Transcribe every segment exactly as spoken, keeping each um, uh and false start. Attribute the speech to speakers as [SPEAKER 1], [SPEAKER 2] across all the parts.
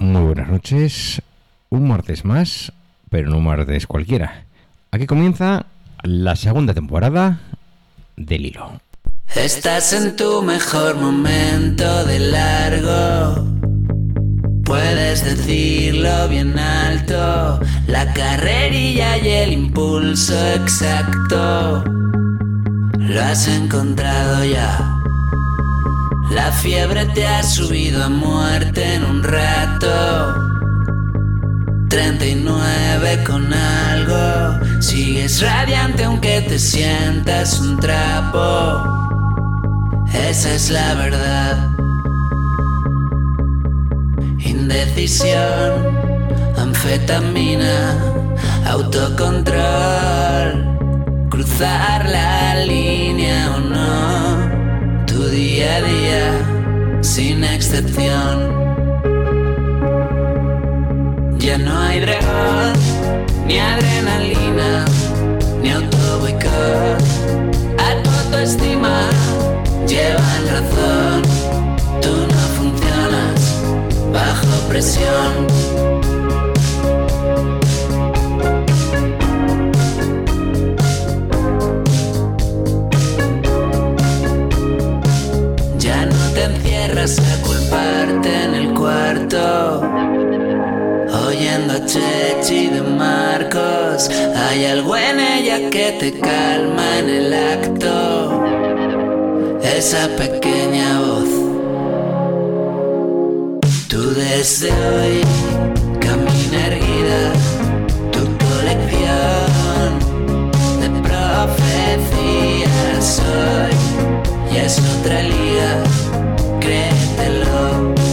[SPEAKER 1] Muy buenas noches. Un martes más, pero no un martes cualquiera. Aquí comienza la segunda temporada del Hilo.
[SPEAKER 2] Estás en tu mejor momento de largo. Puedes decirlo bien alto. La carrerilla y el impulso exacto. Lo has encontrado ya. La fiebre te ha subido a muerte en un rato. treinta y nueve con algo. Sigues radiante aunque te sientas un trapo. Esa es la verdad. Indecisión, anfetamina, autocontrol. Cruzar la línea o no. Tu día a día, sin excepción. Ya no hay dragón, ni adrenalina, ni autoboicot. A tu autoestima llevan razón. Tú no funcionas bajo presión. Ya no te encierras a culparte en el cuarto, oyendo a Chechi de Marcos. Hay algo en ella que te calma en el acto. Esa pequeña voz. Tú desde hoy camina erguida. Tu colección de profecías hoy ya es otra liga, créetelo.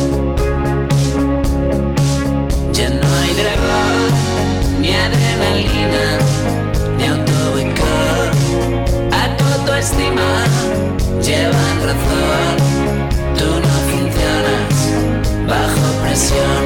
[SPEAKER 2] Ya no hay dragón, ni adrenalina, ni autoboicot. A tu autoestima llevan razón. Tú no funcionas bajo presión.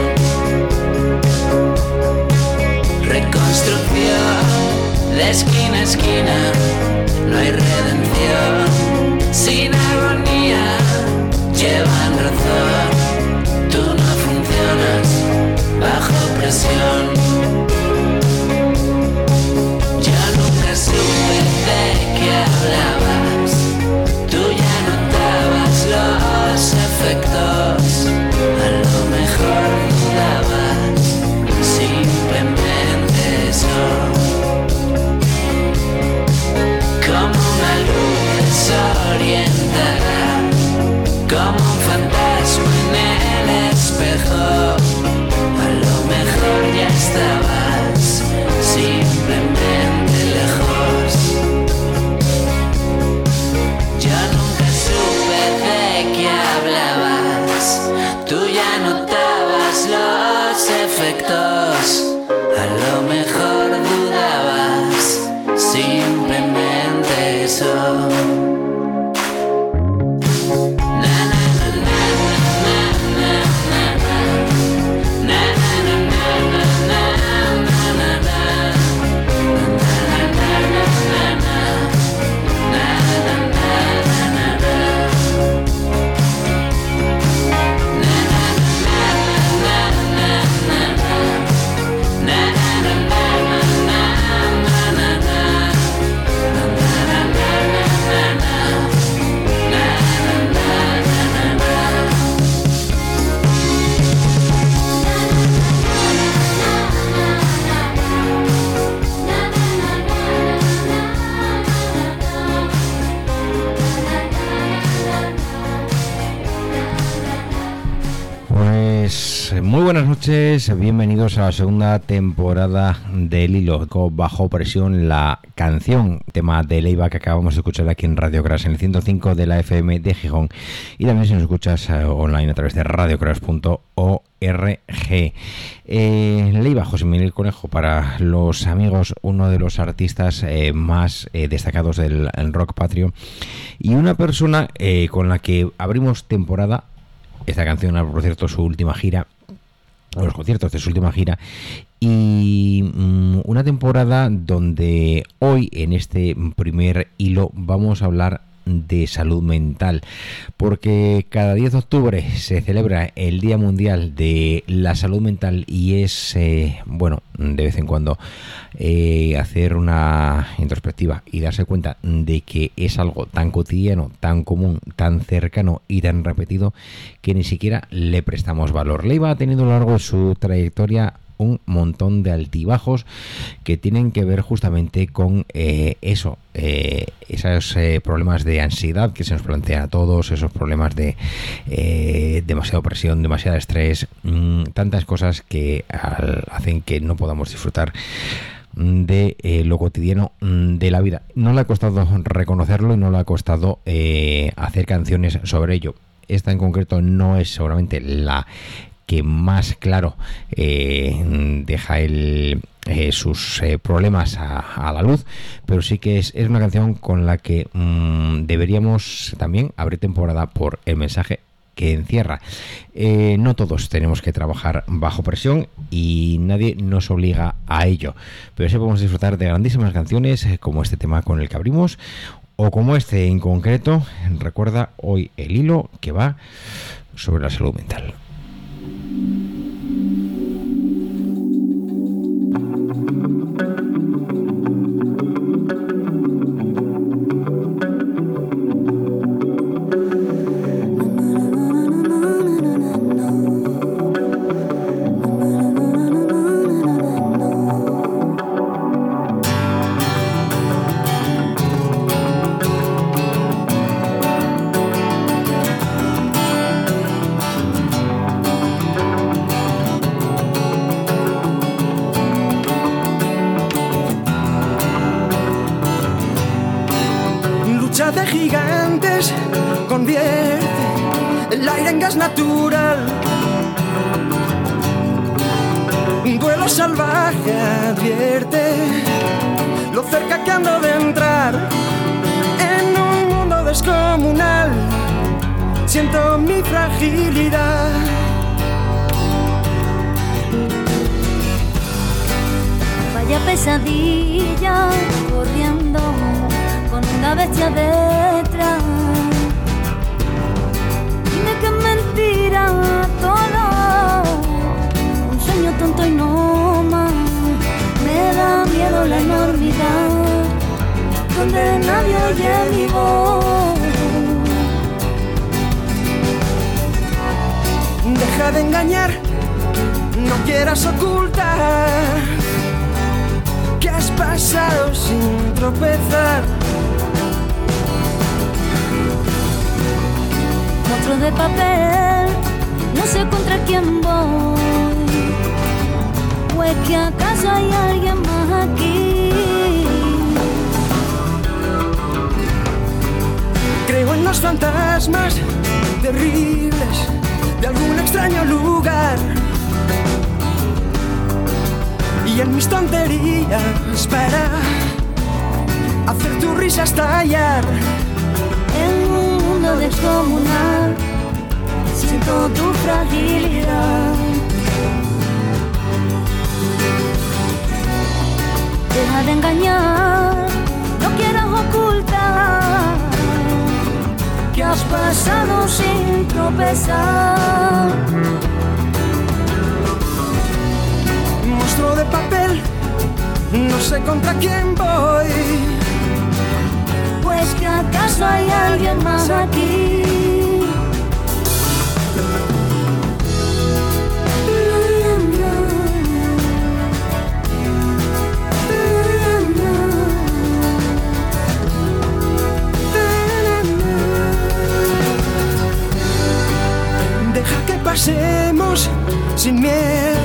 [SPEAKER 2] Reconstrucción de esquina a esquina. No hay redención sin agonía. Llevan razón. Tú no funcionas bajo presión. Ya nunca supe de qué hablabas. Tú ya notabas los efectos. A lo mejor dudabas. Simplemente eso. Como una luz desorientada. Como un fantasma en el espejo. A lo mejor ya estabas simplemente lejos. Yo nunca supe de qué hablabas. Tú ya notabas los efectos. A lo mejor dudabas. Simplemente eso.
[SPEAKER 1] Muy buenas noches, bienvenidos a la segunda temporada del Hilo. Bajo presión, la canción, tema de Leiva que acabamos de escuchar aquí en Radio Crash en el ciento cinco de la F M de Gijón, y también si nos escuchas uh, online a través de radio crash punto org. Eh, Leiva, José Miguel Conejo, para los amigos, uno de los artistas eh, más eh, destacados del rock patrio, y una persona eh, con la que abrimos temporada. Esta canción, por cierto, su última gira, los conciertos de su última gira, y um, una temporada donde hoy, en este primer hilo, vamos a hablar de salud mental, porque cada diez de octubre se celebra el Día Mundial de la Salud Mental y es, eh, bueno, de vez en cuando eh, hacer una introspectiva y darse cuenta de que es algo tan cotidiano, tan común, tan cercano y tan repetido que ni siquiera le prestamos valor. Leiva ha tenido a lo largo de su trayectoria un montón de altibajos que tienen que ver justamente con eh, eso, eh, esos eh, problemas de ansiedad que se nos plantean a todos, esos problemas de eh, demasiada presión, demasiado estrés, mmm, tantas cosas que al, hacen que no podamos disfrutar de eh, lo cotidiano de la vida. No le ha costado reconocerlo y no le ha costado eh, hacer canciones sobre ello. Esta en concreto no es seguramente la que más claro eh, deja el, eh, sus eh, problemas a, a la luz, pero sí que es, es una canción con la que mmm, deberíamos también abrir temporada por el mensaje que encierra. Eh, no todos tenemos que trabajar bajo presión y nadie nos obliga a ello, pero sí podemos disfrutar de grandísimas canciones como este tema con el que abrimos o como este en concreto. Recuerda hoy el hilo que va sobre la salud mental.
[SPEAKER 3] De gigantes convierte el aire en gas natural. Un duelo salvaje advierte lo cerca que ando de entrar en un mundo descomunal. Siento mi fragilidad.
[SPEAKER 4] Vaya pesadilla corriendo con una bestia detrás. Dime que es mentira todo, un sueño tonto y no más. Me da miedo la enormidad, donde nadie oye mi voz.
[SPEAKER 3] Deja de engañar, no quieras ocultar que has pasado sin tropezar.
[SPEAKER 4] Monstruo de papel, no sé contra quién voy, o es que acaso hay alguien más aquí.
[SPEAKER 3] Creo en los fantasmas terribles de algún extraño lugar y en mis tonterías para hacer tu risa estallar.
[SPEAKER 4] En un mundo descomunal siento tu fragilidad. Deja de engañar, no quieras ocultar que has pasado sin tropezar.
[SPEAKER 3] Monstruo de papel, no sé contra quién voy,
[SPEAKER 4] pues que acaso hay alguien más aquí.
[SPEAKER 3] Deja que pasemos sin miedo.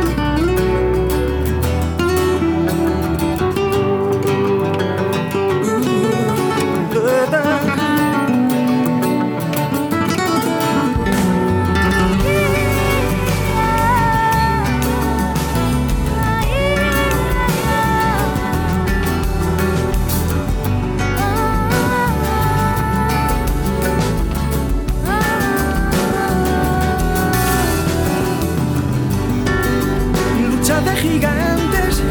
[SPEAKER 3] De gigantes,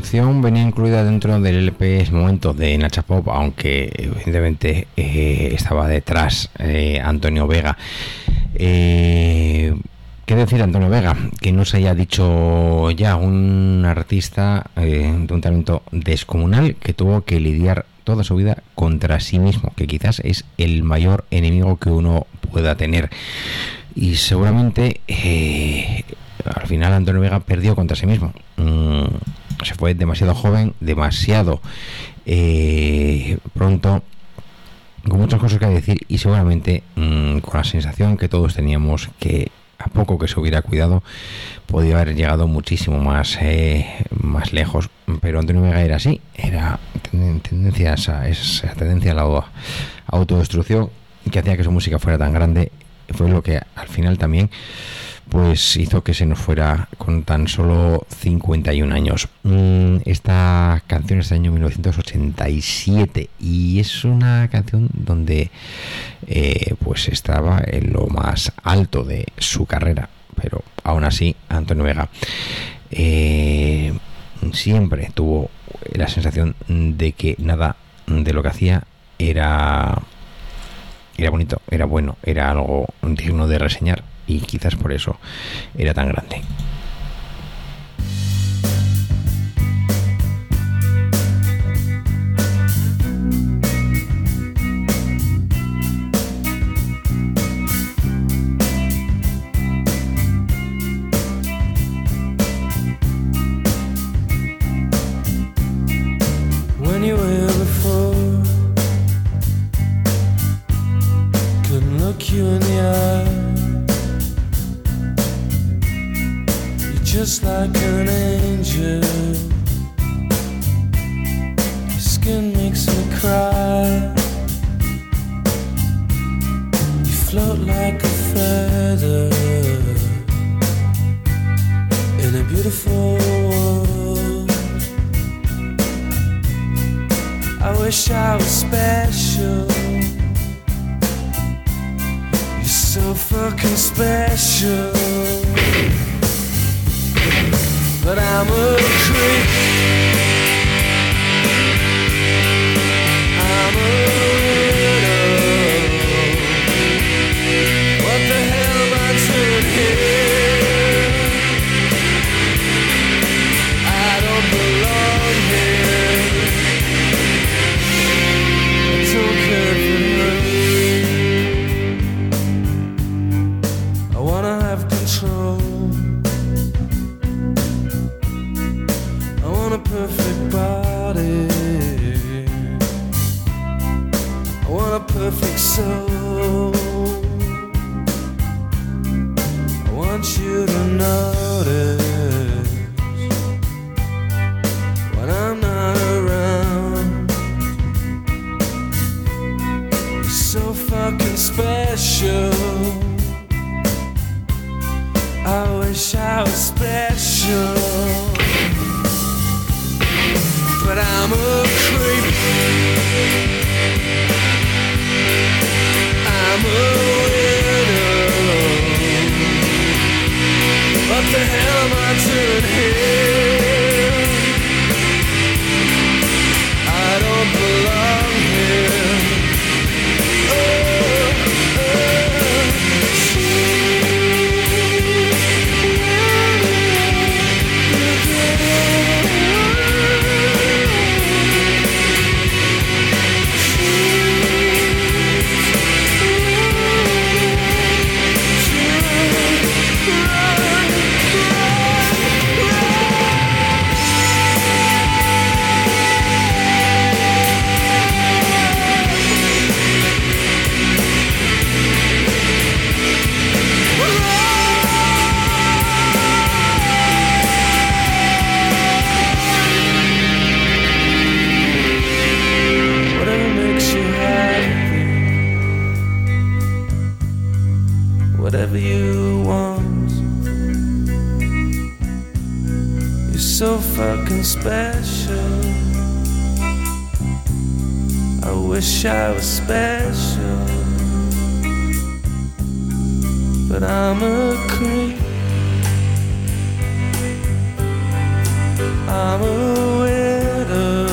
[SPEAKER 1] producción venía incluida dentro del L P Momento de Nacha Pop, aunque evidentemente eh, estaba detrás eh, Antonio Vega. Eh, ¿Qué decir Antonio Vega? Que no se haya dicho ya, un artista eh, de un talento descomunal que tuvo que lidiar toda su vida contra sí mismo, que quizás es el mayor enemigo que uno pueda tener. Y seguramente eh, al final Antonio Vega perdió contra sí mismo. Mm, se fue demasiado joven, demasiado eh, pronto, con muchas cosas que decir, y seguramente mmm, con la sensación que todos teníamos que a poco que se hubiera cuidado podía haber llegado muchísimo más eh, más lejos. Pero Antonio Vega era así, era tendencia a esa, esa tendencia a la autodestrucción que hacía que su música fuera tan grande. Fue lo que al final también pues hizo que se nos fuera con tan solo cincuenta y un años. Esta canción es del año mil novecientos ochenta y siete y es una canción donde eh, pues estaba en lo más alto de su carrera, pero aún así Antonio Vega eh, siempre tuvo la sensación de que nada de lo que hacía era era bonito, era bueno, era algo digno de reseñar, y quizás por eso era tan grande.
[SPEAKER 3] When you were before, couldn't look you in the eye. Just like an angel, your skin makes me cry. You float like a feather in a beautiful world. I wish I was special. You're so fucking special. But I'm a creep. I'm a widow. What the hell am I doing here? I don't belong here. I don't care for her. I wanna have control. A perfect body, I want a perfect soul. I want you to notice when I'm not around. You're so fucking special. I wish I was special. But I'm a creep. I'm a widow. What the hell am I doing here? I don't belong here. Oh, oh, whatever you want. You're so fucking special. I wish I was special, but I'm a creep. I'm a widow.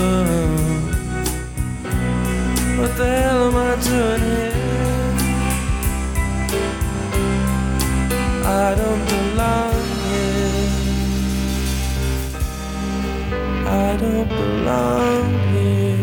[SPEAKER 3] What the hell am I doing here? I don't belong here. I don't belong here.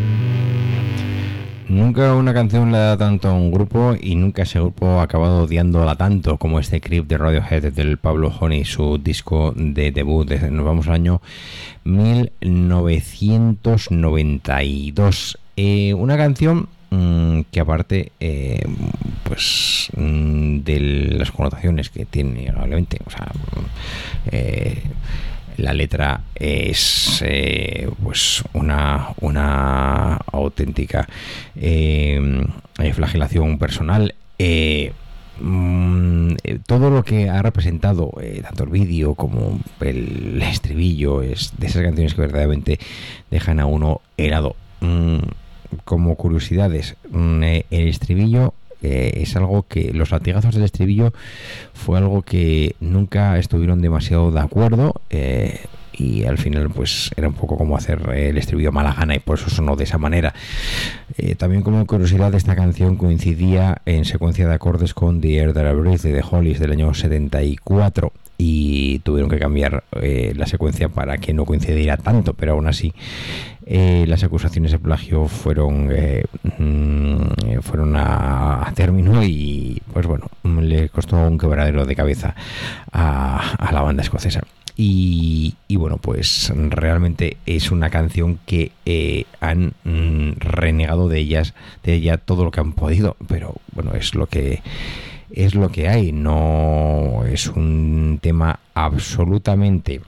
[SPEAKER 1] Nunca una canción le da tanto a un grupo y nunca ese grupo ha acabado odiándola tanto como este Creep de Radiohead del Pablo Honey, su disco de debut. Nos vamos al año mil novecientos noventa y dos. Eh, una canción mmm, que aparte eh, pues mmm, de las connotaciones que tiene, obviamente, o sea, eh, la letra es eh, pues una, una auténtica eh, flagelación personal. Eh, mm, todo lo que ha representado eh, tanto el vídeo como el estribillo es de esas canciones que verdaderamente dejan a uno helado. Mm, como curiosidades, mm, el estribillo Eh, es algo que los latigazos del estribillo fue algo que nunca estuvieron demasiado de acuerdo eh, y al final pues era un poco como hacer el estribillo mala gana y por eso sonó de esa manera. Eh, también como curiosidad, esta canción coincidía en secuencia de acordes con The Air That I Breathe de The Hollies del año setenta y cuatro y tuvieron que cambiar eh, la secuencia para que no coincidiera tanto, pero aún así eh, las acusaciones de plagio fueron eh, mm, fueron a, a término y pues bueno, le costó un quebradero de cabeza a, a la banda escocesa. Y, y bueno, pues realmente es una canción que eh, han mm, renegado de ellas, de ella todo lo que han podido, pero bueno, es lo que es lo que hay. No es un tema absolutamente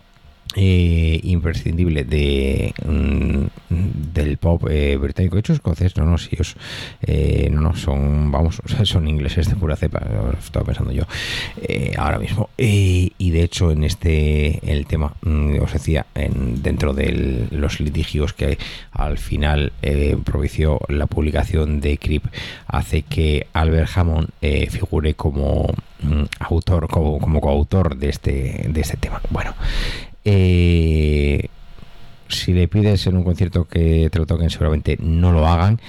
[SPEAKER 1] eh, imprescindible de mm, del pop eh, británico, de hecho escocés, no, no, si os eh, no, no, son, vamos, o sea, son ingleses de pura cepa, estaba pensando yo eh, ahora mismo, eh, y de hecho en este, el tema, mm, os decía, en, dentro de los litigios que al final eh, propició la publicación de Creep, hace que Albert Hammond eh, figure como mm, autor, como, como coautor de este, de este tema. Bueno, Eh, si le pides en un concierto que te lo toquen, seguramente no lo hagan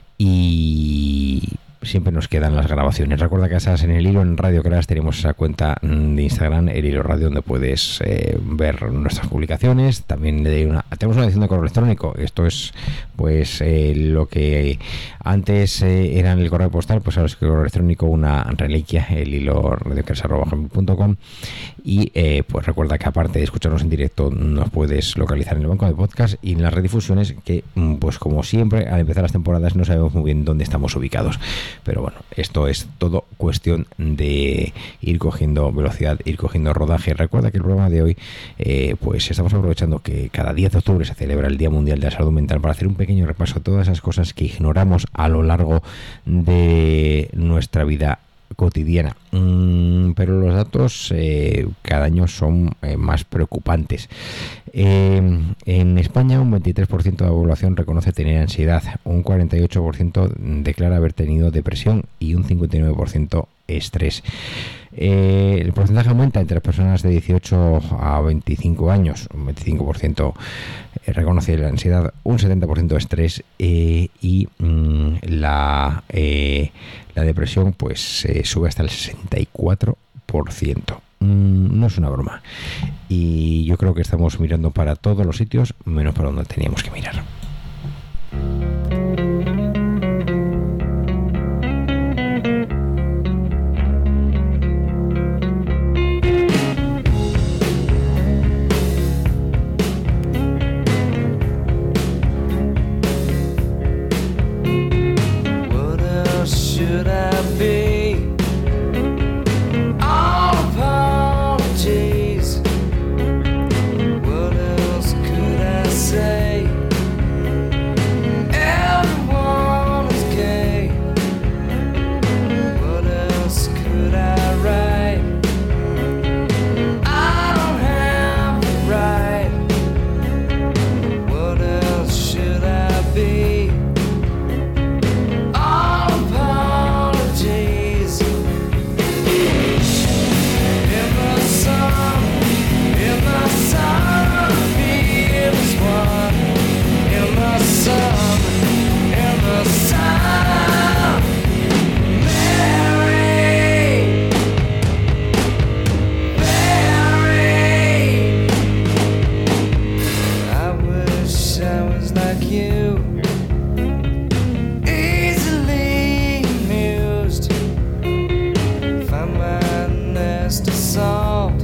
[SPEAKER 1] y siempre nos quedan las grabaciones. Recuerda que estás en el hilo en Radio Crash, tenemos esa cuenta de Instagram, el hilo radio, donde puedes eh, ver nuestras publicaciones. También de una, tenemos una edición de correo electrónico. Esto es pues eh, lo que antes eh, era en el correo postal, pues ahora es el correo electrónico, una reliquia, el hilo radiocrash arroba gmail punto com. Y eh, pues recuerda que aparte de escucharnos en directo, nos puedes localizar en el banco de podcast y en las redifusiones, que pues como siempre al empezar las temporadas no sabemos muy bien dónde estamos ubicados. Pero bueno, esto es todo cuestión de ir cogiendo velocidad, ir cogiendo rodaje. Recuerda que el programa de hoy, eh, pues estamos aprovechando que cada diez de octubre se celebra el Día Mundial de la Salud Mental para hacer un pequeño repaso a todas esas cosas que ignoramos a lo largo de nuestra vida cotidiana. Mm, pero los datos eh, cada año son eh, más preocupantes. Eh, en España un veintitrés por ciento de la población reconoce tener ansiedad, un cuarenta y ocho por ciento declara haber tenido depresión y un cincuenta y nueve por ciento estrés. Eh, el porcentaje aumenta entre las personas de dieciocho a veinticinco años, un veinticinco por ciento reconoce la ansiedad, un setenta por ciento estrés eh, y mm, la, eh, la depresión pues eh, sube hasta el sesenta y cuatro por ciento. Mm, no es una broma y yo creo que estamos mirando para todos los sitios menos para donde teníamos que mirar.
[SPEAKER 3] What else could I say?
[SPEAKER 5] you, easily amused. Find my nest of salt.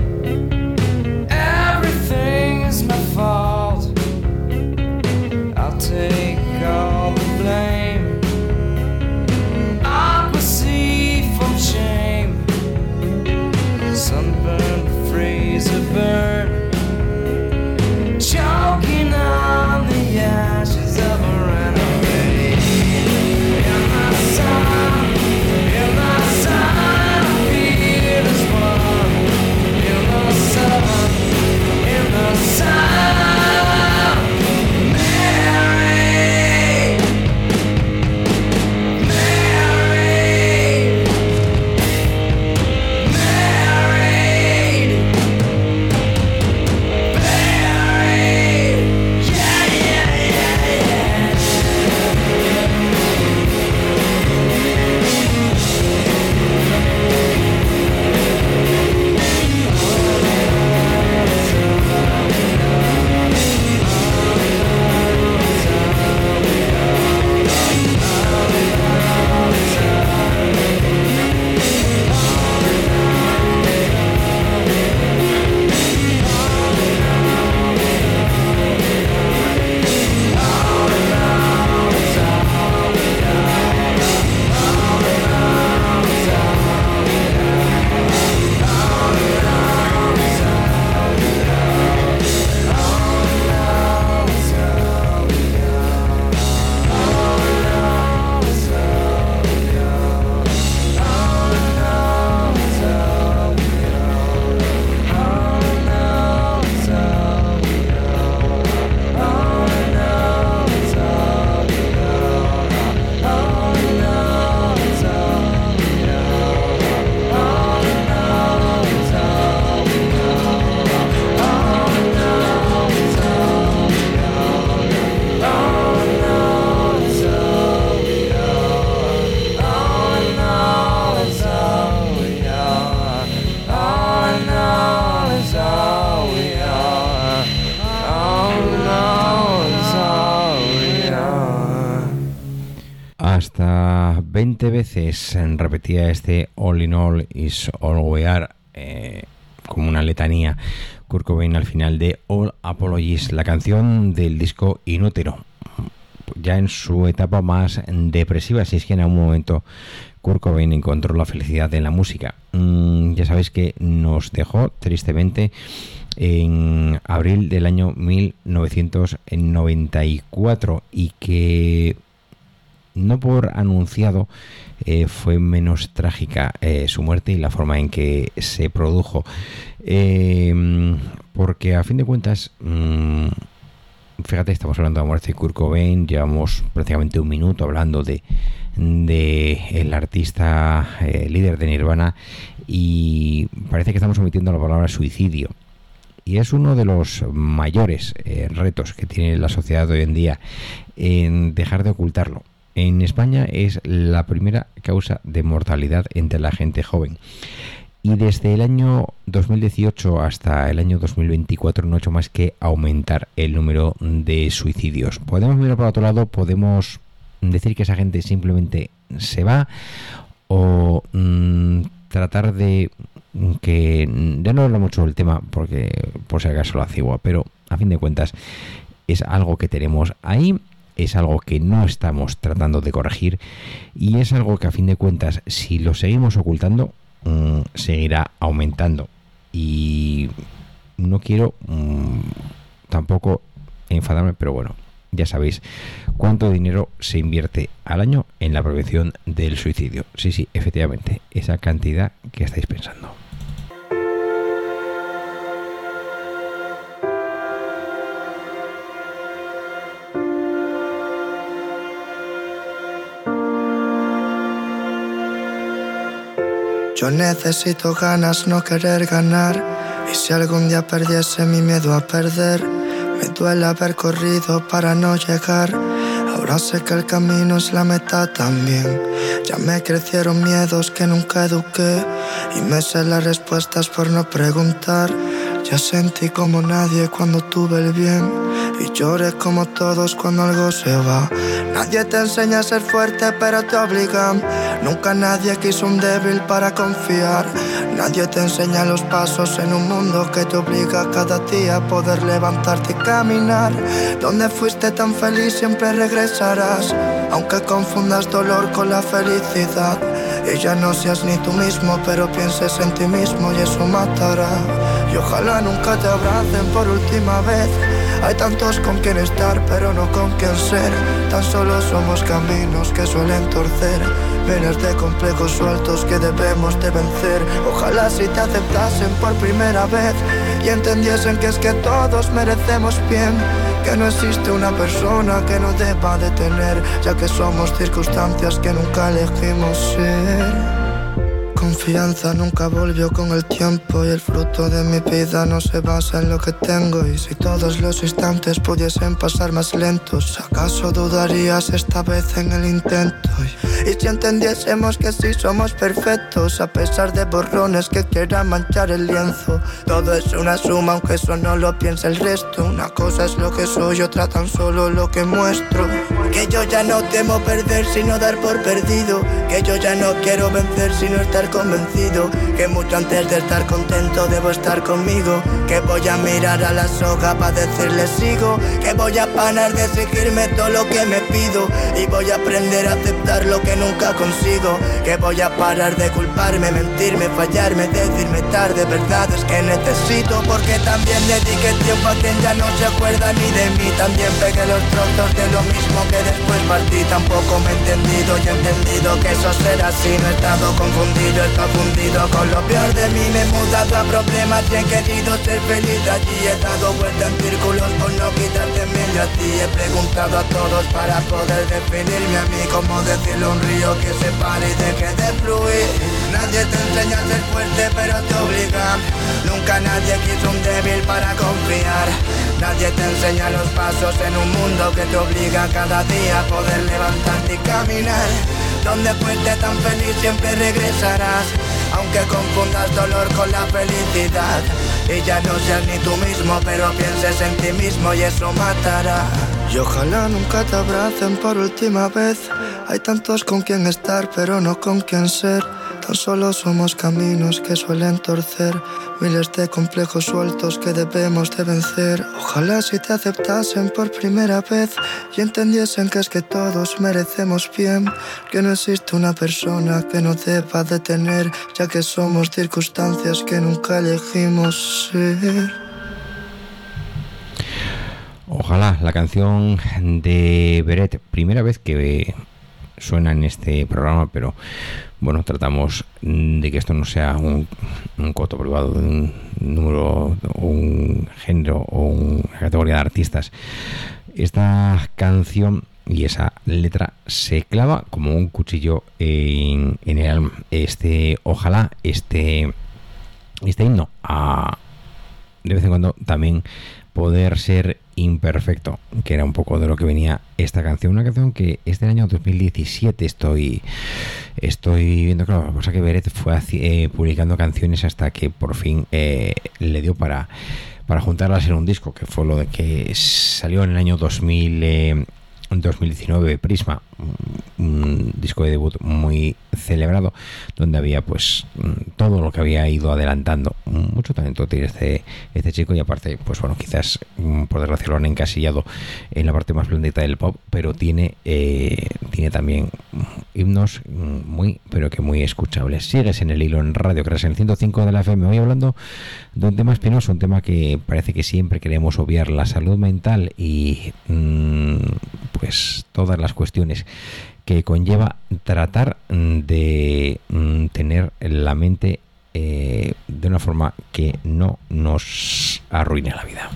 [SPEAKER 5] Everything is my fault. I'll take all the blame. Aqua sea from shame. Sunburned, freezer burn. Choking on the ashes of a runaway. In the sun, in the sun, feel as one. In the sun, in the sun, Mary, Mary, married, married, yeah, yeah, yeah, yeah.
[SPEAKER 1] Hasta veinte veces repetía este All in All is all we are, eh, como una letanía, Kurt Cobain al final de All Apologies, la canción del disco Inútero, ya en su etapa más depresiva, si es que en algún momento Kurt Cobain encontró la felicidad en la música. Mm, ya sabéis que nos dejó tristemente en abril del año mil novecientos noventa y cuatro y que no por anunciado eh, fue menos trágica eh, su muerte y la forma en que se produjo, eh, porque a fin de cuentas, mmm, fíjate, estamos hablando de la muerte de Kurt Cobain, llevamos prácticamente un minuto hablando de, de el artista eh, líder de Nirvana y parece que estamos omitiendo la palabra suicidio. Y es uno de los mayores eh, retos que tiene la sociedad hoy en día, en dejar de ocultarlo. En España es la primera causa de mortalidad entre la gente joven. Y desde el año dos mil dieciocho hasta el año dos mil veinticuatro no ha hecho más que aumentar el número de suicidios. Podemos mirar por otro lado, podemos decir que esa gente simplemente se va o mmm, tratar de que ya no hablo mucho del tema porque por si acaso la cigua, pero a fin de cuentas es algo que tenemos ahí, es algo que no estamos tratando de corregir y es algo que a fin de cuentas si lo seguimos ocultando mmm, seguirá aumentando y no quiero mmm, tampoco enfadarme, pero bueno, ya sabéis cuánto dinero se invierte al año en la prevención del suicidio. Sí, sí, efectivamente, esa cantidad que estáis pensando.
[SPEAKER 6] Yo necesito ganas, no querer ganar. Y si algún día perdiese mi miedo a perder, me duele haber corrido para no llegar. Ahora sé que el camino es la meta también. Ya me crecieron miedos que nunca eduqué y me sé las respuestas por no preguntar. Ya sentí como nadie cuando tuve el bien. y llores como todos cuando algo se va. Nadie te enseña a ser fuerte pero te obligan. Nunca nadie quiso un débil para confiar. Nadie te enseña los pasos en un mundo que te obliga cada día a poder levantarte y caminar. Donde fuiste tan feliz siempre regresarás, aunque confundas dolor con la felicidad. Y ya no seas ni tú mismo, pero pienses en ti mismo y eso matará. Y ojalá nunca te abracen por última vez. Hay tantos con quien estar, pero no con quien ser. Tan solo somos caminos que suelen torcer. Miles de complejos sueltos que debemos de vencer. Ojalá si te aceptasen por primera vez y entendiesen que es que todos merecemos bien, que no existe una persona que no deba de tener, ya que somos circunstancias que nunca elegimos ser. Confianza nunca volvió con el tiempo y el fruto de mi vida no se basa en lo que tengo. Y si todos los instantes pudiesen pasar más lentos, ¿acaso dudarías esta vez en el intento? Y, y si entendiésemos que sí somos perfectos, a pesar de borrones que quieran manchar el lienzo. Todo es una suma aunque eso no lo piensa el resto. Una cosa es lo que soy, otra tan solo lo que muestro. Que yo ya no temo perder sino dar por perdido. Que yo ya no quiero vencer sino estar convencido. Que mucho antes de estar contento debo estar conmigo. Que voy a mirar a la soga para decirle sigo. Que voy a parar de exigirme todo lo que me pido. Y voy a aprender a aceptar lo que nunca consigo. Que voy a parar de culparme, mentirme, fallarme, decirme tarde verdades que necesito. Porque también dediqué tiempo a quien ya no se acuerda ni de mí. También pegué los trozos de lo mismo que después partí. Tampoco me he entendido y he entendido que eso será así. No he estado confundido, he estado fundido con lo peor de mí. Me he mudado a problemas y he querido ser feliz allí. He dado vuelta en círculos por no quitarte medio a ti. He preguntado a todos para poder definirme a mí. Como decirle a un río que se pare y deje de fluir. Nadie te enseña a ser fuerte pero te obliga. Nunca nadie quiso un débil para confiar. Nadie te enseña los pasos en un mundo que te obliga cada día a poder levantarte y caminar. Donde fuiste tan feliz siempre regresarás, aunque confundas dolor con la felicidad. Y ya no seas ni tú mismo, pero pienses en ti mismo y eso matará. Y ojalá nunca te abracen por última vez. Hay tantos con quien estar, pero no con quien ser. Tan solo somos caminos que suelen torcer. Miles de complejos sueltos que debemos de vencer. Ojalá si te aceptasen por primera vez y entendiesen que es que todos merecemos bien. Que no existe una persona que no deba de tener, ya que somos circunstancias que nunca elegimos ser.
[SPEAKER 1] Ojalá, la canción de Beret, primera vez que suena en este programa, pero bueno, tratamos de que esto no sea un, un coto privado de un número, un género o una categoría de artistas. Esta canción y esa letra se clava como un cuchillo en, en el alma. Este, ojalá, este, este himno a, de vez en cuando también poder ser imperfecto, que era un poco de lo que venía esta canción. Una canción que es del año dos mil diecisiete. Estoy estoy viendo, claro, la cosa que Beret fue eh, publicando canciones hasta que por fin eh, le dio para, para juntarlas en un disco, que fue lo de que salió en el año dos mil, eh, dos mil diecinueve, Prisma, un disco de debut muy celebrado, donde había pues todo lo que había ido adelantando. Mucho talento tiene este, este chico, y aparte, pues bueno, quizás por desgracia lo han encasillado en la parte más blandita del pop, pero tiene eh, tiene también himnos muy, pero que muy escuchables. Sigues en el hilo en Radio Crash, en el ciento cinco de la F M, hoy hablando de un tema espinoso, un tema que parece que siempre queremos obviar: la salud mental y mmm, pues todas las cuestiones que conlleva tratar de mm, tener la mente eh, de una forma que no nos arruine la vida.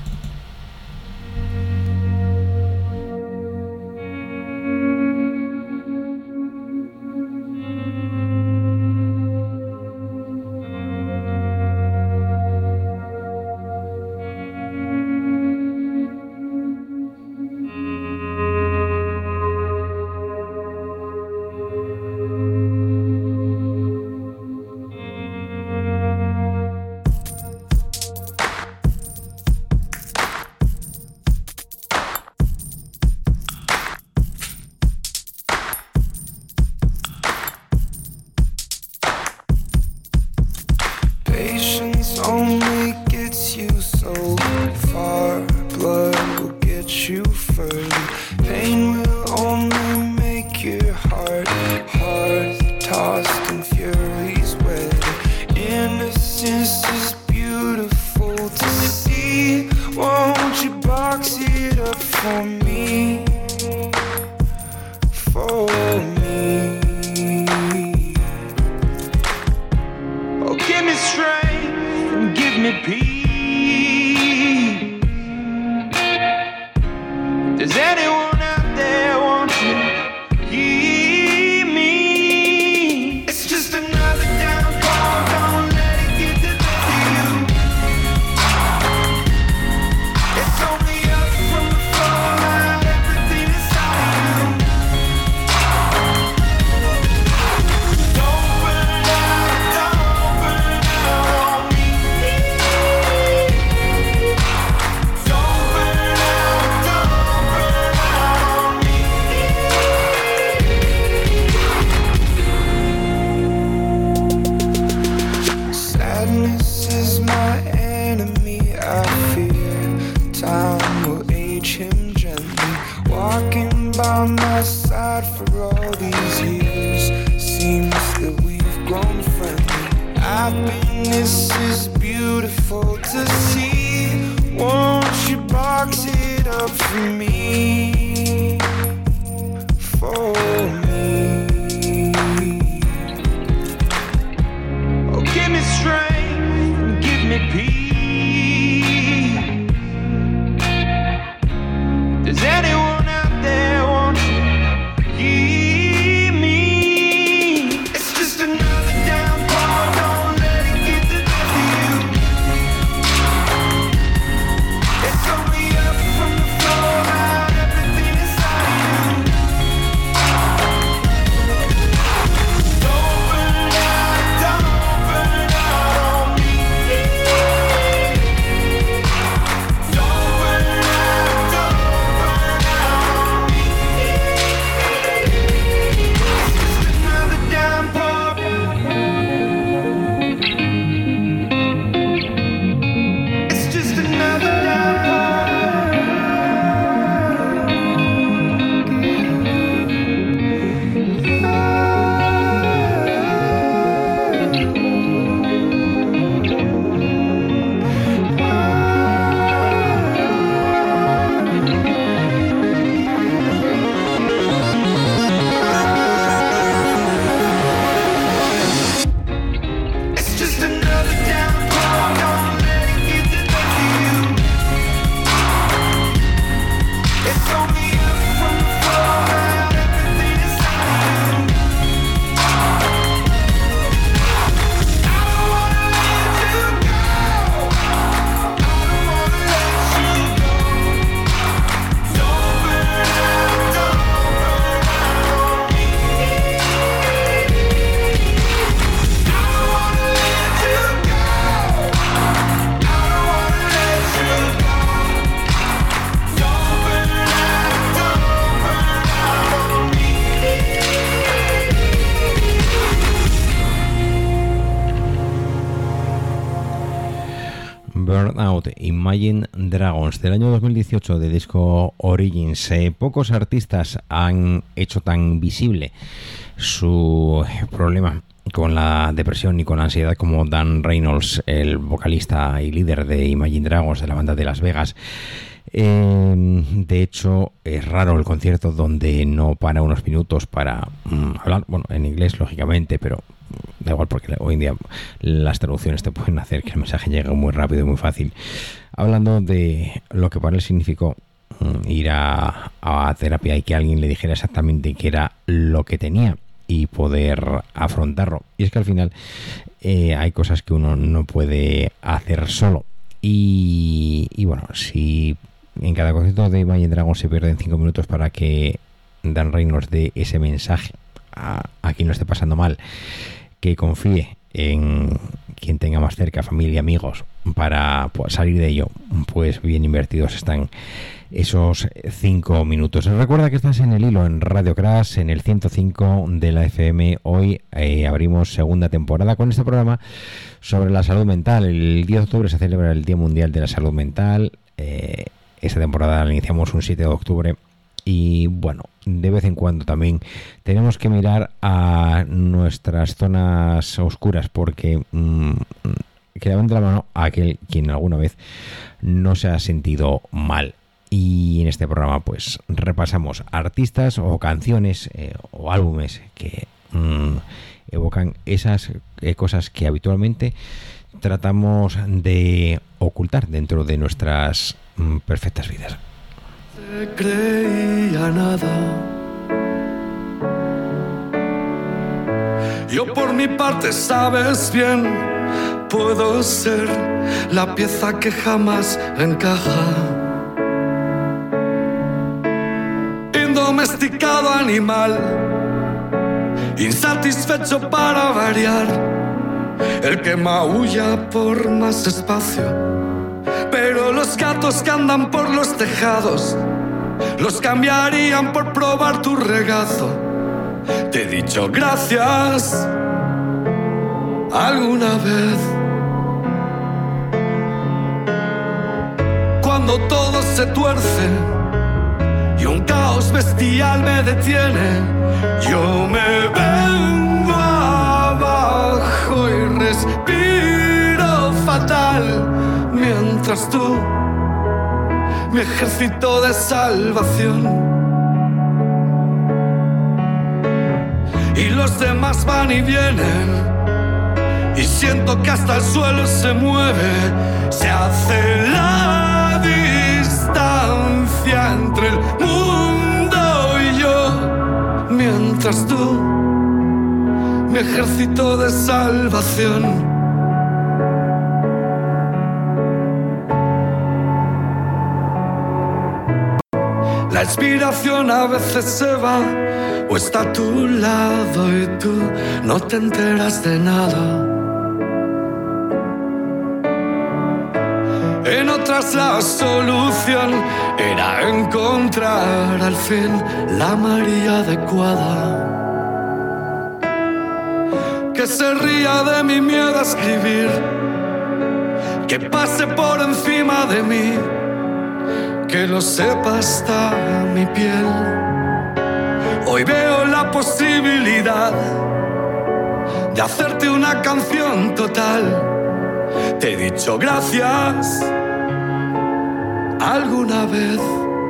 [SPEAKER 7] me, for me. Oh, give me strength and give me peace. Does anyone out there want to hear me? It's just another downfall, don't let it get the best of you. It's only up from the fallout, everything inside you. Don't burn out, don't burn out on me. Don't burn out, don't burn out on me. Sadness is my enemy, I fear time will age him gently. Walking by my side for all these years, seems that we've grown friendly. Happiness is beautiful to see. Won't you box it up for me, for me? Oh, give me strength and give me peace. Does anyone out there want to hear me? It's just another downfall, don't let it get the best of you. It's only up from the fallout, everything inside you. Don't burn out, don't burn out on me. Don't burn out, don't burn out on me. It's just another downpour. It's just another It's just another downpour, don't let it get the best of you. It's only up from the fallout, everything inside you. I don't wanna let you go. I don't wanna let you go. Don't burn out, don't burn out on me. I don't wanna let you go. I don't wanna let you go. Don't burn out, don't burn out on me.
[SPEAKER 1] Burnout, Imagine Dragons, del año dos mil dieciocho, de disco Origins. Eh, pocos artistas han hecho tan visible su problema con la depresión y con la ansiedad como Dan Reynolds, el vocalista y líder de Imagine Dragons, de la banda de Las Vegas. Eh, de hecho, es raro el concierto donde no para unos minutos para mm, hablar, bueno, en inglés lógicamente, pero da igual porque hoy en día las traducciones te pueden hacer que el mensaje llegue muy rápido y muy fácil. Hablando de lo que para él significó mm, ir a, a terapia y que alguien le dijera exactamente qué era lo que tenía y poder afrontarlo. Y es que al final eh, hay cosas que uno no puede hacer solo. Y, y bueno, si en cada concierto de Imagine Dragons se pierden cinco minutos para que Dan Reynolds dé ese mensaje a, a quien lo esté pasando mal, que confíe en quien tenga más cerca, familia, amigos, para pues, salir de ello, pues bien invertidos están esos cinco minutos. Recuerda que estás en el hilo en Radio Crash, en el ciento cinco de la F M. Hoy eh, abrimos segunda temporada con este programa sobre la salud mental. El diez de octubre se celebra el Día Mundial de la Salud Mental. Eh, esta temporada la iniciamos un siete de octubre. Y bueno, de vez en cuando también tenemos que mirar a nuestras zonas oscuras, porque mmm, que levante la mano a aquel quien alguna vez no se ha sentido mal. Y en este programa pues repasamos artistas o canciones eh, o álbumes que mmm, evocan esas eh, cosas que habitualmente tratamos de ocultar dentro de nuestras mmm, perfectas vidas.
[SPEAKER 3] Te creía nada. Yo por mi parte, sabes bien, puedo ser la pieza que jamás encaja. Indomesticado animal, insatisfecho para variar, el que maulla por más espacio. Pero los gatos que andan por los tejados los cambiarían por probar tu regazo. Te he dicho gracias alguna vez. Cuando todo se tuerce y un caos bestial me detiene, yo me vengo abajo y respiro fatal, mientras tú, mi ejército de salvación, y los demás van y vienen, y siento que hasta el suelo se mueve, se hace la distancia entre el mundo y yo, mientras tú, mi ejército de salvación. La inspiración a veces se va o está a tu lado y tú no te enteras de nada. En otras la solución era encontrar al fin la María adecuada, que se ría de mi miedo a escribir, que pase por encima de mí, que lo sepa hasta mi piel. Hoy veo la posibilidad de hacerte una canción total. Te he dicho gracias alguna vez.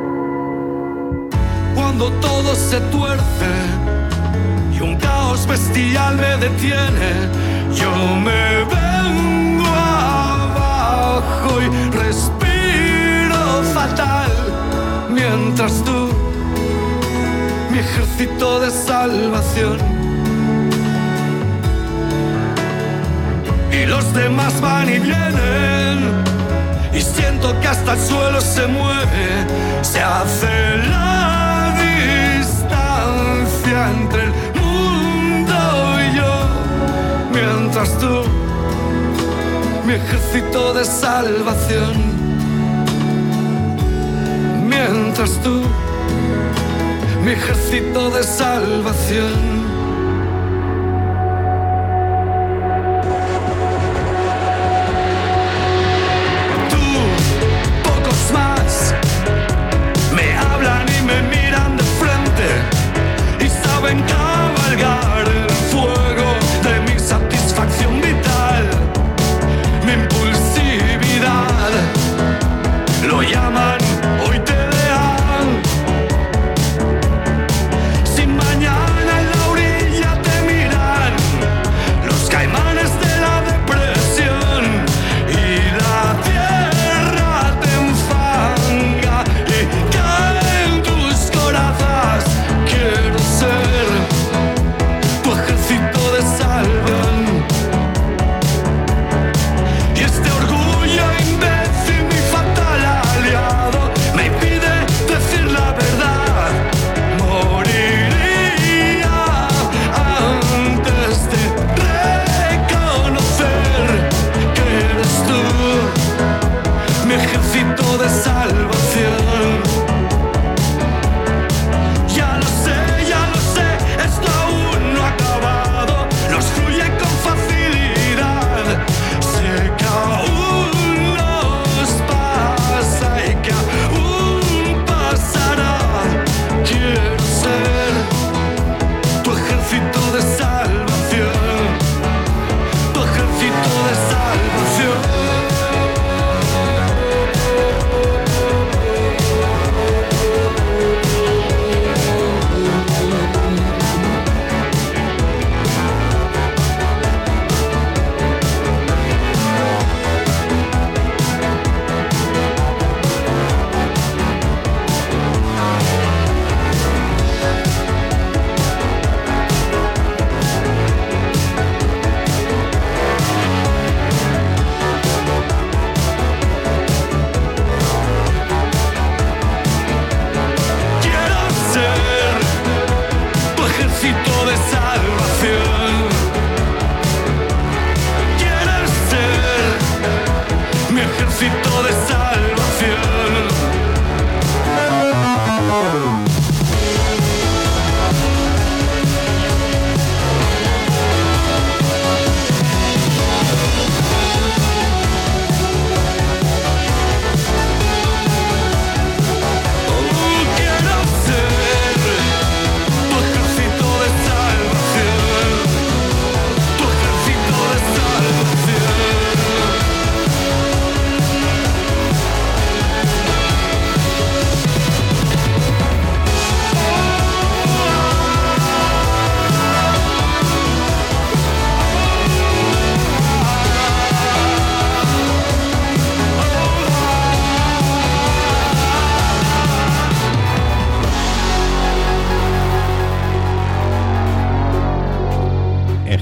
[SPEAKER 3] Cuando todo se tuerce y un caos bestial me detiene, yo me vengo abajo y respiro fatal, mientras tú, mi ejército de salvación, y los demás van y vienen, y siento que hasta el suelo se mueve, se hace la distancia entre el mundo y yo, mientras tú, mi ejército de salvación, mientras tú, mi ejército de salvación. Cabalgar el fuego de mi satisfacción vital, mi impulsividad, lo llaman hoy te dejan sin mañana en la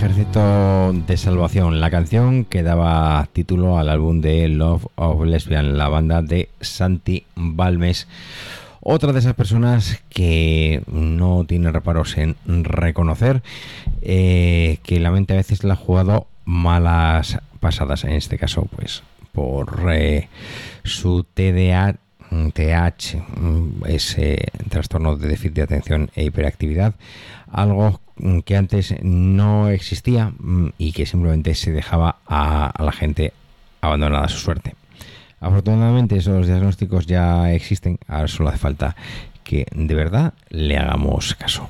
[SPEAKER 1] Ejército de Salvación, la canción que daba título al álbum de Love of Lesbian, la banda de Santi Balmes. Otra de esas personas que no tiene reparos en reconocer eh, que la mente a veces le ha jugado malas pasadas, en este caso pues por eh, su T D A T H, ese trastorno de déficit de atención e hiperactividad, algo que antes no existía y que simplemente se dejaba a, a la gente abandonada a su suerte. Afortunadamente esos diagnósticos ya existen, ahora solo hace falta que de verdad le hagamos caso.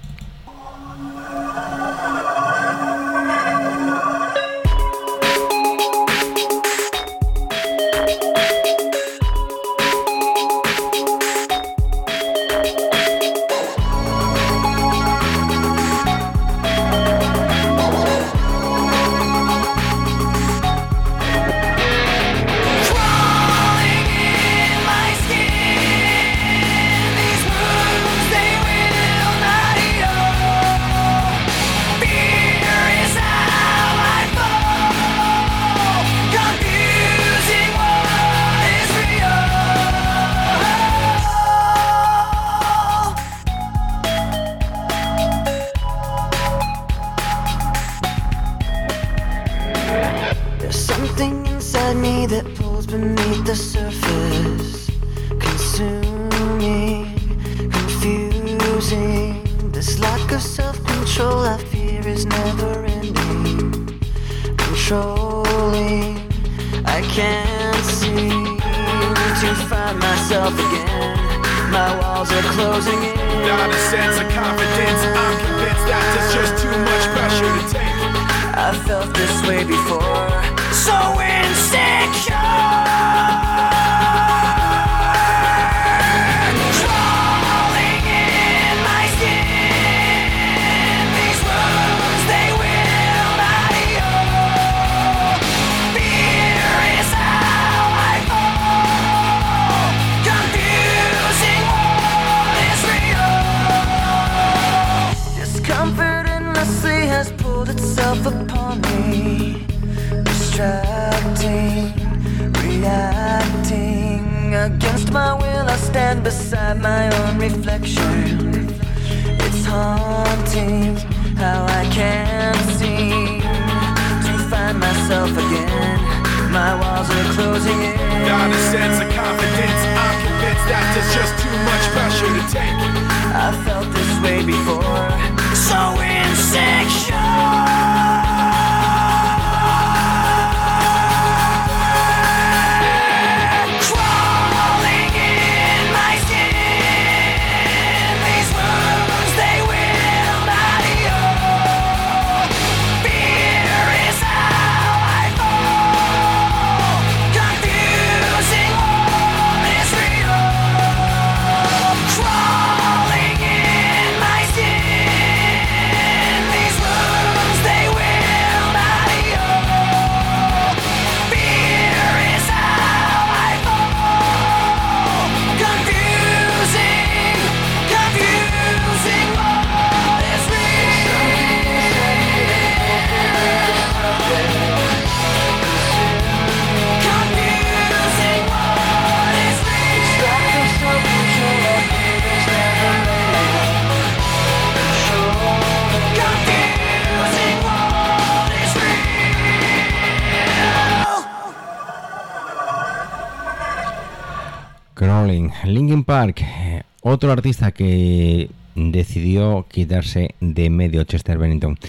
[SPEAKER 1] Linkin Park, otro artista que decidió quitarse de medio, Chester Bennington,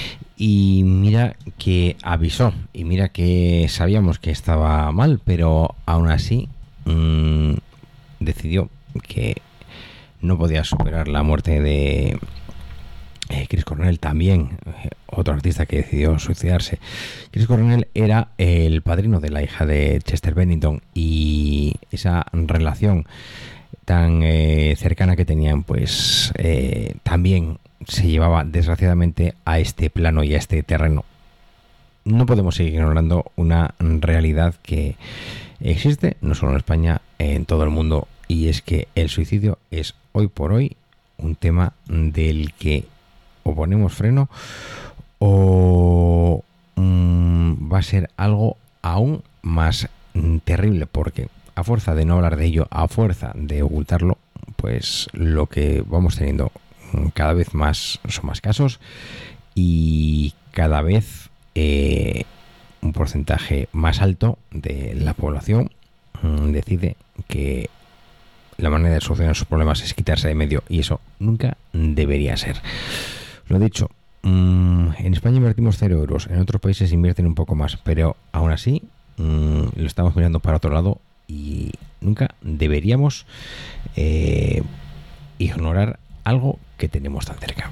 [SPEAKER 1] y mira que avisó y mira que sabíamos que estaba mal, pero aún así mmm, decidió que no podía superar la muerte de eh, Chris Cornell, también eh, otro artista que decidió suicidarse. Chris Cornell era el padrino de la hija de Chester Bennington y esa relación tan eh, cercana que tenían, pues eh, también se llevaba desgraciadamente a este plano y a este terreno. No podemos seguir ignorando una realidad que existe no solo en España, en todo el mundo, y es que el suicidio es hoy por hoy un tema del que o ponemos freno o va a ser algo aún más mm, terrible, porque a fuerza de no hablar de ello, a fuerza de ocultarlo, pues lo que vamos teniendo mm, cada vez más son más casos y cada vez eh, un porcentaje más alto de la población mm, decide que la manera de solucionar sus problemas es quitarse de medio, y eso nunca debería ser. Lo dicho, mmm, en España invertimos cero euros, en otros países invierten un poco más, pero aún así mmm, lo estamos mirando para otro lado y nunca deberíamos eh, ignorar algo que tenemos tan cerca.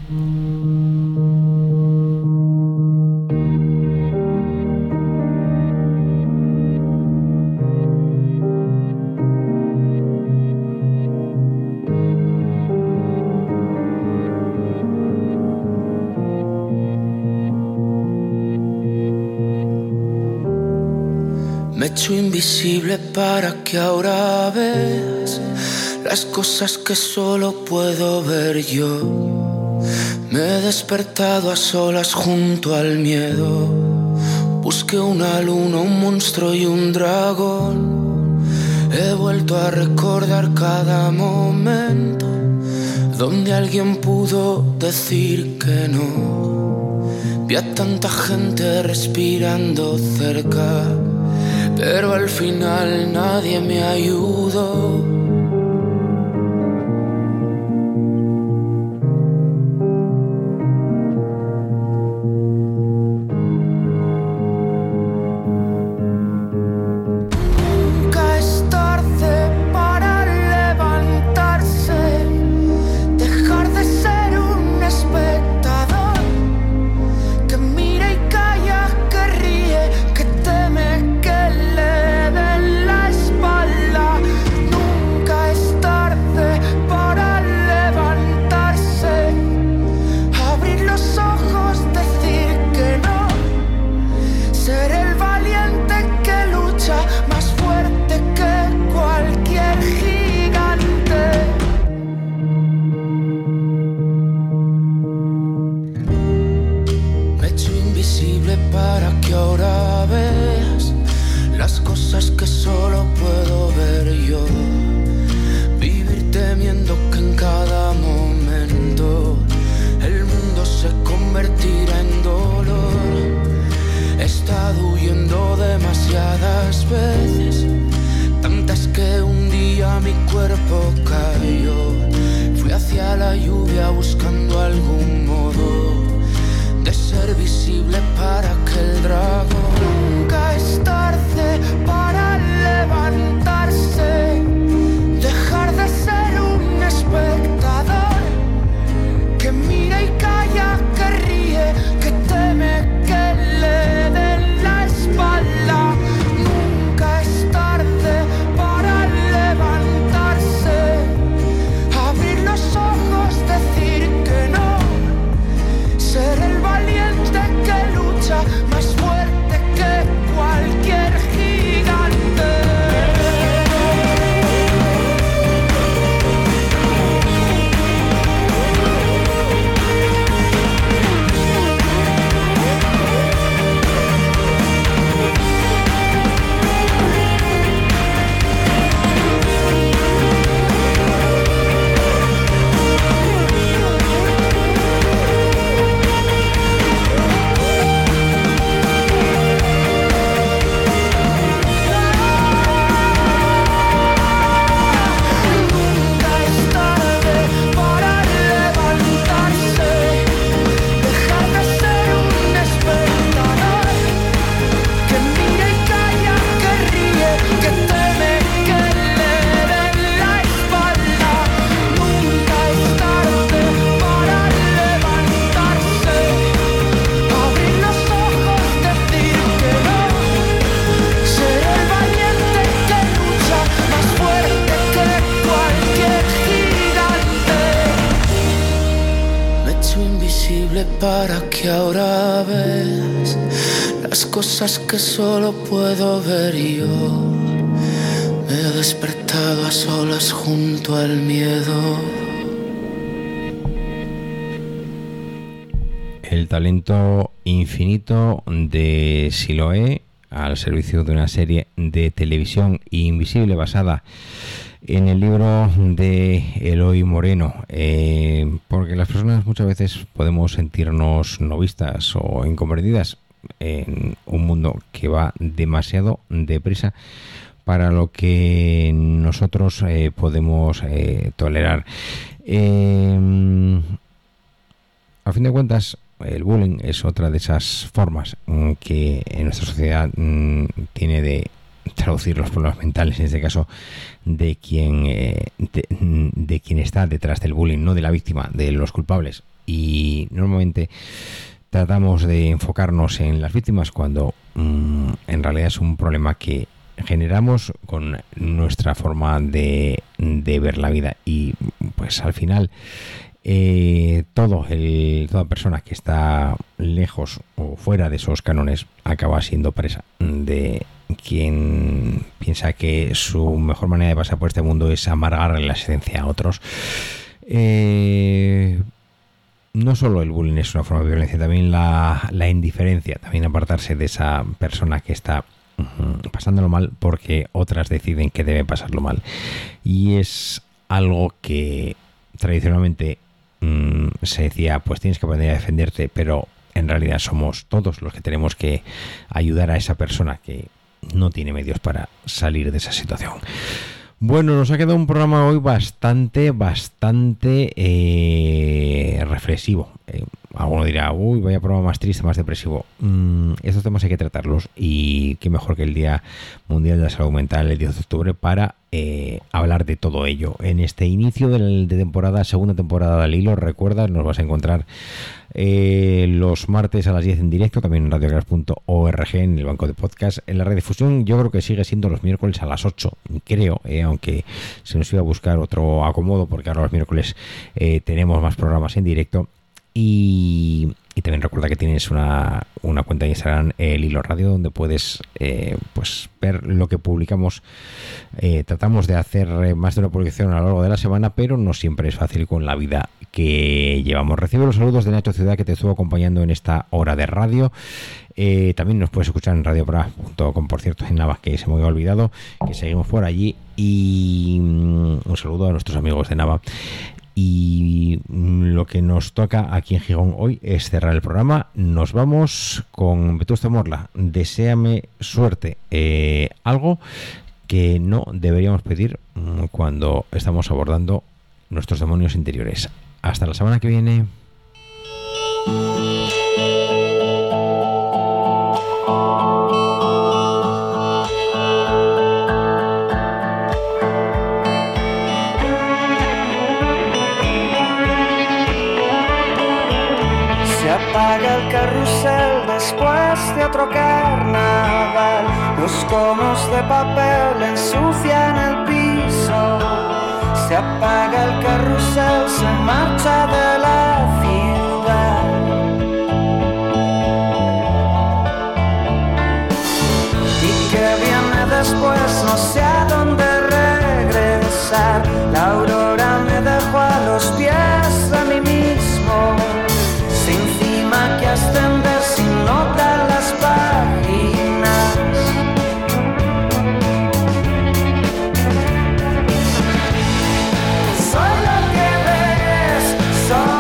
[SPEAKER 2] Me he hecho invisible para que ahora veas las cosas que solo puedo ver yo. Me he despertado a solas junto al miedo. Busqué una luna, un monstruo y un dragón. He vuelto a recordar cada momento donde alguien pudo decir que no. Vi a tanta gente respirando cerca, pero al final nadie me ayudó. Nunca es tarde para levantarse, dejar de ser un espectador que mira y calla, que ríe, que teme, que le den la espalda. Nunca es tarde para levantarse, abrir los ojos, decir que no, ser el valiente que lucha más fuerte que cualquier gigante. Me he hecho invisible para que ahora veas las cosas que solo puedo ver yo. Vivir temiendo que en cada momento el mundo se convertirá en dolor. He estado huyendo demasiadas veces, tantas que un día mi cuerpo cayó. Fui hacia la lluvia buscando algún modo de ser visible para aquel dragón. Nunca es tarde para levantarse, dejar de ser un espectador que mira y calla, que ríe, que teme, que le den la espalda. Nunca es tarde para levantarse, abrir los ojos, decir que no, ser el valiente que lucha más fuerte que cualquier gigante. Nunca es tarde para levantarse, dejar de ser un espectador que mira y calla, que ríe, que teme, que le den la espalda. Nunca es tarde para levantarse, abrir los ojos, decir que no, ser el valiente que lucha más fuerte que cualquier gigante. Me he hecho invisible para que ahora veas las cosas que solo puedo ver yo. Me he despertado a solas junto al miedo.
[SPEAKER 1] el talento infinito de Siloé al servicio de una serie de televisión invisible basada en el libro de Eloy Moreno, eh, porque las personas muchas veces podemos sentirnos no vistas o incomprendidas en un mundo que va demasiado deprisa para lo que nosotros eh, podemos eh, tolerar. Eh, a fin de cuentas, el bullying es otra de esas formas mm, que en nuestra sociedad mm, tiene de traducir los problemas mentales, en este caso de quien eh, de, de quien está detrás del bullying, no de la víctima, de los culpables. Y normalmente tratamos de enfocarnos en las víctimas cuando mmm, en realidad es un problema que generamos con nuestra forma de, de ver la vida. Y pues al final eh, todo el, toda persona que está lejos o fuera de esos cánones acaba siendo presa de quien piensa que su mejor manera de pasar por este mundo es amargar la existencia a otros. Eh, no solo el bullying es una forma de violencia, también la, la indiferencia, también apartarse de esa persona que está uh, pasándolo mal porque otras deciden que debe pasarlo mal. Y es algo que tradicionalmente um, se decía, pues tienes que aprender a defenderte, pero en realidad somos todos los que tenemos que ayudar a esa persona que no tiene medios para salir de esa situación. Bueno, nos ha quedado un programa hoy bastante, bastante eh, reflexivo. Eh, alguno dirá, uy, vaya programa más triste, más depresivo. Mm, estos temas hay que tratarlos y qué mejor que el Día Mundial de la Salud Mental, el diez de octubre, para eh, hablar de todo ello. En este inicio del, de temporada, segunda temporada del Hilo, recuerda, nos vas a encontrar eh, los martes a las diez en directo, también en radioclass punto org, en el banco de podcast. En la redifusión yo creo que sigue siendo los miércoles a las ocho, creo, eh, aunque se nos iba a buscar otro acomodo, porque ahora los miércoles eh, tenemos más programas en directo. Y, y también recuerda que tienes una, una cuenta de Instagram, el Hilo Radio, donde puedes eh, pues ver lo que publicamos. Eh, tratamos de hacer más de una publicación a lo largo de la semana, pero no siempre es fácil con la vida que llevamos. Recibe los saludos de Nacho Ciudad, que te estuvo acompañando en esta hora de radio. Eh, también nos puedes escuchar en radio pra punto com, por cierto, en Nava, que se me había olvidado, que seguimos por allí. Y um, un saludo a nuestros amigos de Nava. Y lo que nos toca aquí en Gijón hoy es cerrar el programa. Nos vamos con Vetusta Morla. Deséame suerte. Eh, algo que no deberíamos pedir cuando estamos abordando nuestros demonios interiores. Hasta la semana que viene.
[SPEAKER 8] Apaga el carrusel después de otro carnaval. Los conos de papel ensucian el piso. Se apaga el carrusel, se marcha de la ciudad. Y que viene después, no sé a dónde regresar. La aurora me dejó a los pies de mí mismo. Que ascender sin notar las páginas. Soy lo que ves, soy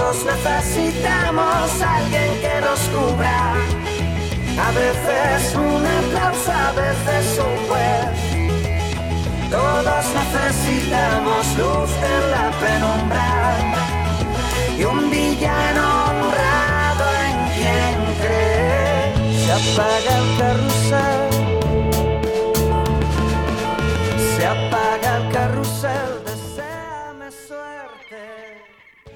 [SPEAKER 8] Todos necesitamos a alguien que nos cubra. A veces un aplauso, a veces un juez. Todos necesitamos luz en la penumbra y un villano honrado en quien cree. Se apaga el carrusel